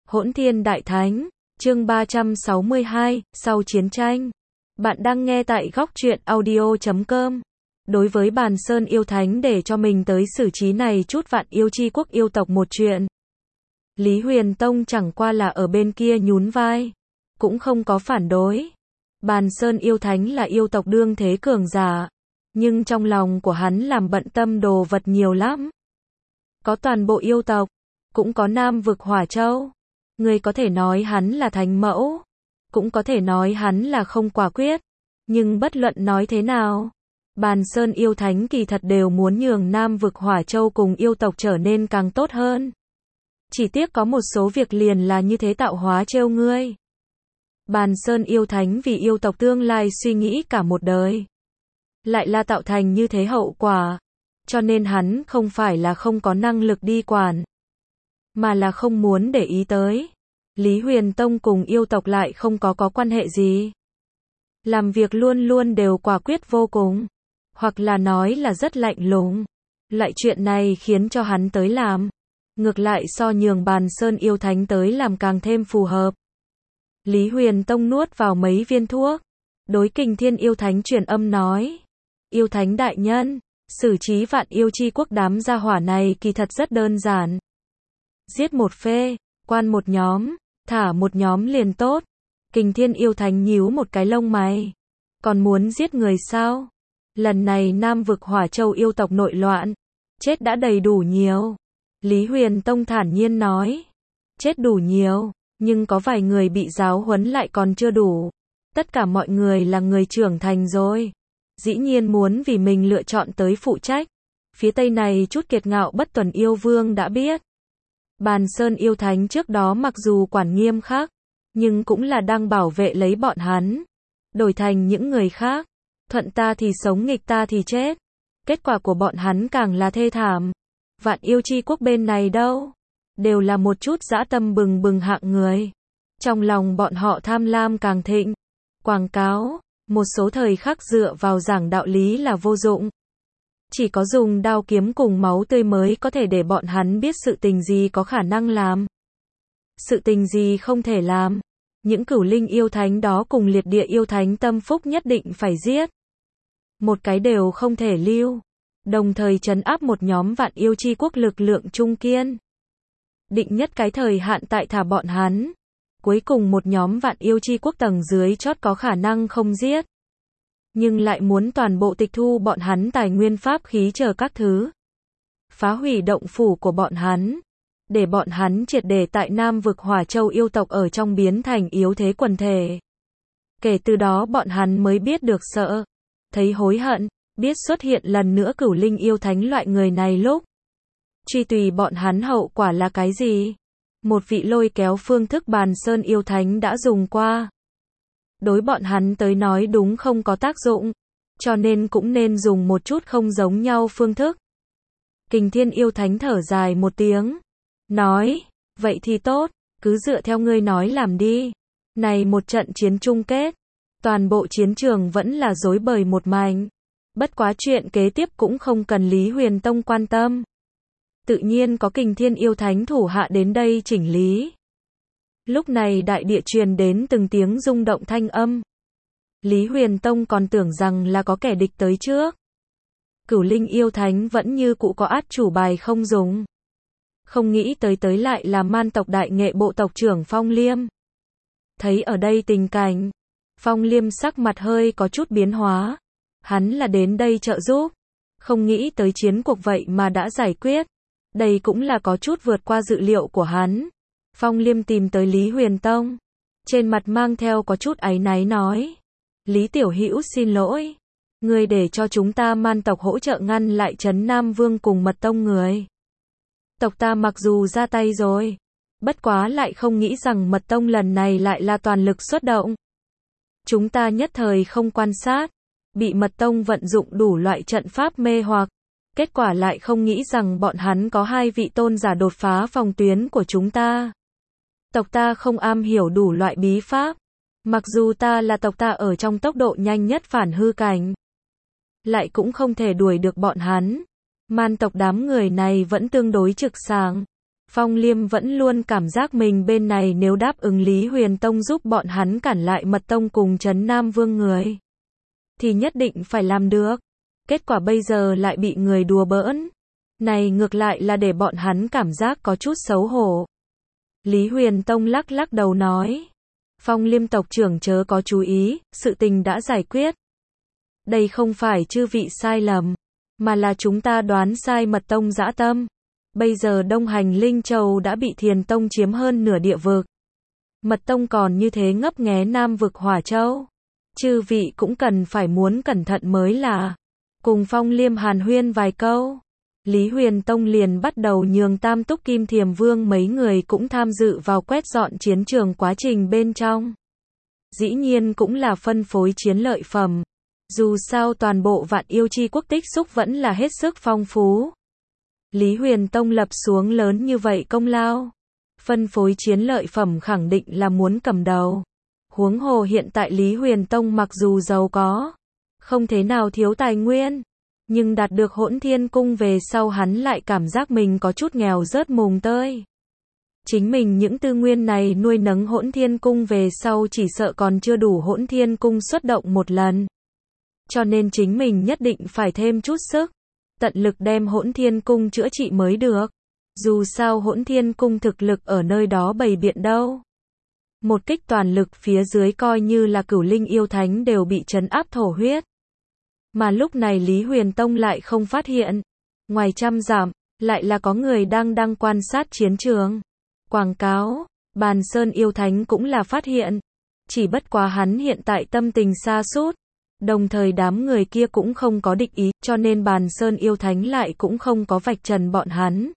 Hỗn Thiên Đại Thánh, chương 362, sau chiến tranh. Bạn đang nghe tại góc truyện audio.com. Đối với Bàn Sơn yêu thánh để cho mình tới xử trí này chút vạn yêu chi quốc yêu tộc một chuyện. Lý Huyền Tông chẳng qua là ở bên kia nhún vai, cũng không có phản đối. Bàn Sơn yêu thánh là yêu tộc đương thế cường giả, nhưng trong lòng của hắn làm bận tâm đồ vật nhiều lắm. Có toàn bộ yêu tộc, cũng có Nam vực Hỏa Châu. Người có thể nói hắn là thánh mẫu, cũng có thể nói hắn là không quả quyết, nhưng bất luận nói thế nào, Bàn Sơn yêu thánh kỳ thật đều muốn nhường Nam vực Hỏa Châu cùng yêu tộc trở nên càng tốt hơn. Chỉ tiếc có một số việc liền là như thế tạo hóa trêu ngươi. Bàn Sơn yêu thánh vì yêu tộc tương lai suy nghĩ cả một đời, lại là tạo thành như thế hậu quả, cho nên hắn không phải là không có năng lực đi quản, mà là không muốn để ý tới. Lý Huyền Tông cùng yêu tộc lại không có quan hệ gì. Làm việc luôn luôn đều quả quyết vô cùng, hoặc là nói là rất lạnh lùng. Loại chuyện này khiến cho hắn tới làm, ngược lại so nhường Bàn Sơn yêu thánh tới làm càng thêm phù hợp. Lý Huyền Tông nuốt vào mấy viên thuốc, đối Kình Thiên yêu thánh truyền âm nói: Yêu thánh đại nhân, xử trí vạn yêu chi quốc đám gia hỏa này kỳ thật rất đơn giản. Giết một phê, quan một nhóm, thả một nhóm liền tốt. Kình Thiên yêu thánh nhíu một cái lông mày. Còn muốn giết người sao? Lần này Nam vực Hỏa Châu yêu tộc nội loạn, chết đã đầy đủ nhiều. Lý Huyền Tông thản nhiên nói. Chết đủ nhiều, nhưng có vài người bị giáo huấn lại còn chưa đủ. Tất cả mọi người là người trưởng thành rồi, dĩ nhiên muốn vì mình lựa chọn tới phụ trách. Phía Tây này chút kiệt ngạo bất tuần yêu vương đã biết. Bàn Sơn yêu thánh trước đó mặc dù quản nghiêm khắc, nhưng cũng là đang bảo vệ lấy bọn hắn. Đổi thành những người khác, thuận ta thì sống nghịch ta thì chết. Kết quả của bọn hắn càng là thê thảm. Vạn yêu chi quốc bên này đâu, đều là một chút dã tâm bừng bừng hạng người. Trong lòng bọn họ tham lam càng thịnh. Quảng cáo, một số thời khắc dựa vào giảng đạo lý là vô dụng. Chỉ có dùng đao kiếm cùng máu tươi mới có thể để bọn hắn biết sự tình gì có khả năng làm, sự tình gì không thể làm. Những cửu linh yêu thánh đó cùng liệt địa yêu thánh tâm phúc nhất định phải giết, một cái đều không thể lưu. Đồng thời trấn áp một nhóm vạn yêu chi quốc lực lượng trung kiên, định nhất cái thời hạn tại thả bọn hắn. Cuối cùng một nhóm vạn yêu chi quốc tầng dưới chót có khả năng không giết, nhưng lại muốn toàn bộ tịch thu bọn hắn tài nguyên pháp khí chờ các thứ, phá hủy động phủ của bọn hắn, để bọn hắn triệt để tại Nam vực Hỏa Châu yêu tộc ở trong biến thành yếu thế quần thể. Kể từ đó bọn hắn mới biết được sợ, thấy hối hận, biết xuất hiện lần nữa cửu linh yêu thánh loại người này lúc truy tùy bọn hắn hậu quả là cái gì. Một vị lôi kéo phương thức Bàn Sơn yêu thánh đã dùng qua, đối bọn hắn tới nói đúng không có tác dụng, cho nên cũng nên dùng một chút không giống nhau phương thức. Kình Thiên yêu thánh thở dài một tiếng, nói, vậy thì tốt, cứ dựa theo ngươi nói làm đi. Này một trận chiến chung kết, toàn bộ chiến trường vẫn là rối bời một mảnh. Bất quá chuyện kế tiếp cũng không cần Lý Huyền Tông quan tâm. Tự nhiên có Kình Thiên yêu thánh thủ hạ đến đây chỉnh lý. Lúc này đại địa truyền đến từng tiếng rung động thanh âm. Lý Huyền Tông còn tưởng rằng là có kẻ địch tới trước. Cửu linh yêu thánh vẫn như cũ có át chủ bài không dùng. Không nghĩ tới lại là Man tộc đại nghệ bộ tộc trưởng Phong Liêm. Thấy ở đây tình cảnh, Phong Liêm sắc mặt hơi có chút biến hóa. Hắn là đến đây trợ giúp, không nghĩ tới chiến cuộc vậy mà đã giải quyết. Đây cũng là có chút vượt qua dự liệu của hắn. Phong Liêm tìm tới Lý Huyền Tông, trên mặt mang theo có chút áy náy nói: Lý Tiểu Hữu xin lỗi, ngươi để cho chúng ta Man tộc hỗ trợ ngăn lại Trấn Nam Vương cùng Mật Tông người. Tộc ta mặc dù ra tay rồi, bất quá lại không nghĩ rằng Mật Tông lần này lại là toàn lực xuất động. Chúng ta nhất thời không quan sát, bị Mật Tông vận dụng đủ loại trận pháp mê hoặc. Kết quả lại không nghĩ rằng bọn hắn có hai vị tôn giả đột phá phòng tuyến của chúng ta. Tộc ta không am hiểu đủ loại bí pháp. Mặc dù ta là tộc ta ở trong tốc độ nhanh nhất phản hư cảnh, lại cũng không thể đuổi được bọn hắn. Man tộc đám người này vẫn tương đối trực sàng. Phong Liêm vẫn luôn cảm giác mình bên này nếu đáp ứng Lý Huyền Tông giúp bọn hắn cản lại Mật Tông cùng Trấn Nam Vương người, thì nhất định phải làm được. Kết quả bây giờ lại bị người đùa bỡn. Này ngược lại là để bọn hắn cảm giác có chút xấu hổ. Lý Huyền Tông lắc lắc đầu nói. Phong Liêm tộc trưởng chớ có chú ý, sự tình đã giải quyết. Đây không phải chư vị sai lầm, mà là chúng ta đoán sai Mật Tông dã tâm. Bây giờ Đông Hành Linh Châu đã bị Thiền Tông chiếm hơn nửa địa vực. Mật Tông còn như thế ngấp nghé Nam vực Hỏa Châu. Chư vị cũng cần phải muốn cẩn thận mới là. Cùng Phong Liêm hàn huyên vài câu. Lý Huyền Tông liền bắt đầu nhường Tam Túc Kim Thiềm Vương mấy người cũng tham dự vào quét dọn chiến trường quá trình bên trong. Dĩ nhiên cũng là phân phối chiến lợi phẩm. Dù sao toàn bộ Vạn Yêu Chi quốc tích xúc vẫn là hết sức phong phú. Lý Huyền Tông lập xuống lớn như vậy công lao. Phân phối chiến lợi phẩm khẳng định là muốn cầm đầu. Huống hồ hiện tại Lý Huyền Tông mặc dù giàu có, không thế nào thiếu tài nguyên, nhưng đạt được Hỗn Thiên Cung về sau hắn lại cảm giác mình có chút nghèo rớt mùng tơi. Chính mình những tư nguyên này nuôi nấng Hỗn Thiên Cung về sau chỉ sợ còn chưa đủ Hỗn Thiên Cung xuất động một lần. Cho nên chính mình nhất định phải thêm chút sức, tận lực đem Hỗn Thiên Cung chữa trị mới được. Dù sao Hỗn Thiên Cung thực lực ở nơi đó bày biện đâu. Một kích toàn lực phía dưới coi như là Cửu Linh yêu thánh đều bị trấn áp thổ huyết. Mà lúc này Lý Huyền Tông lại không phát hiện. Ngoài trăm dặm, lại là có người đang quan sát chiến trường. Quảng cáo, Bàn Sơn yêu thánh cũng là phát hiện. Chỉ bất quá hắn hiện tại tâm tình sa sút, đồng thời đám người kia cũng không có địch ý, cho nên Bàn Sơn yêu thánh lại cũng không có vạch trần bọn hắn.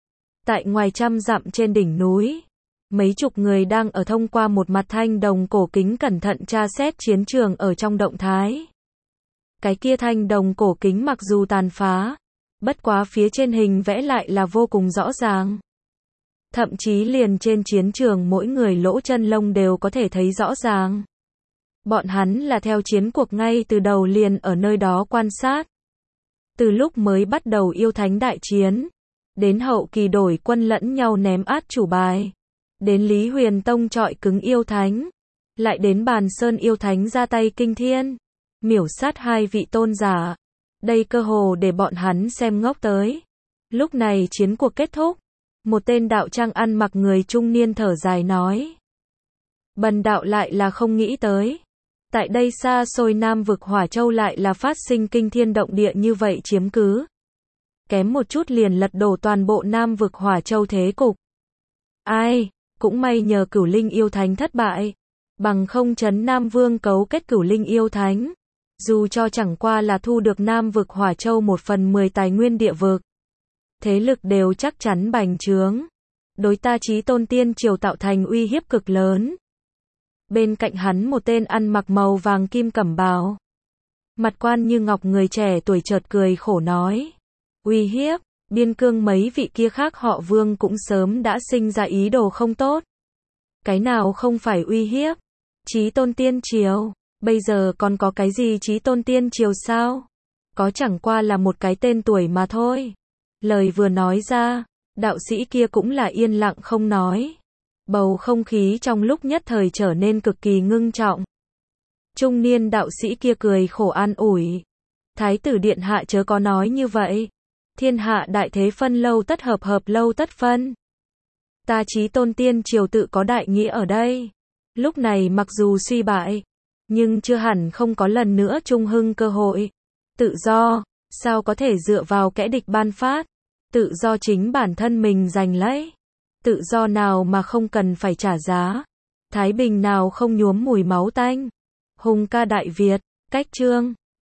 Tại ngoài trăm dặm trên đỉnh núi, mấy chục người đang ở thông qua một mặt thanh đồng cổ kính cẩn thận tra xét chiến trường ở trong động thái. Cái kia thanh đồng cổ kính mặc dù tàn phá, bất quá phía trên hình vẽ lại là vô cùng rõ ràng. Thậm chí liền trên chiến trường mỗi người lỗ chân lông đều có thể thấy rõ ràng. Bọn hắn là theo chiến cuộc ngay từ đầu liền ở nơi đó quan sát. Từ lúc mới bắt đầu yêu thánh đại chiến, đến hậu kỳ đổi quân lẫn nhau ném át chủ bài, đến Lý Huyền Tông trọi cứng yêu thánh, lại đến Bàn Sơn yêu thánh ra tay kinh thiên, miểu sát hai vị tôn giả. Đây cơ hồ để bọn hắn xem ngốc tới. Lúc này chiến cuộc kết thúc, một tên đạo trang ăn mặc người trung niên thở dài nói. Bần đạo lại là không nghĩ tới. Tại đây xa xôi Nam vực Hỏa Châu lại là phát sinh kinh thiên động địa như vậy chiếm cứ. Kém một chút liền lật đổ toàn bộ Nam vực Hỏa Châu thế cục. Ai, cũng may nhờ Cửu Linh yêu thánh thất bại. Bằng không Trấn Nam Vương cấu kết Cửu Linh yêu thánh. Dù cho chẳng qua là thu được Nam vực Hỏa Châu 1/10 tài nguyên địa vực. Thế lực đều chắc chắn bành trướng. Đối ta Chí Tôn Tiên Triều tạo thành uy hiếp cực lớn. Bên cạnh hắn một tên ăn mặc màu vàng kim cẩm bào. Mặt quan như ngọc người trẻ tuổi chợt cười khổ nói. Uy hiếp, Biên Cương mấy vị kia khác họ Vương cũng sớm đã sinh ra ý đồ không tốt. Cái nào không phải uy hiếp? Chí Tôn Tiên Triều, bây giờ còn có cái gì Chí Tôn Tiên Triều sao? Có chẳng qua là một cái tên tuổi mà thôi. Lời vừa nói ra, đạo sĩ kia cũng là yên lặng không nói. Bầu không khí trong lúc nhất thời trở nên cực kỳ ngưng trọng. Trung niên đạo sĩ kia cười khổ an ủi. Thái tử điện hạ chớ có nói như vậy. Thiên hạ đại thế phân lâu tất hợp, hợp lâu tất phân. Ta Chí Tôn Tiên Triều tự có đại nghĩa ở đây. Lúc này mặc dù suy bại, nhưng chưa hẳn không có lần nữa trung hưng cơ hội. Tự do, sao có thể dựa vào kẻ địch ban phát? Tự do chính bản thân mình giành lấy. Tự do nào mà không cần phải trả giá? Thái bình nào không nhuốm mùi máu tanh? Hùng ca Đại Việt, cách chương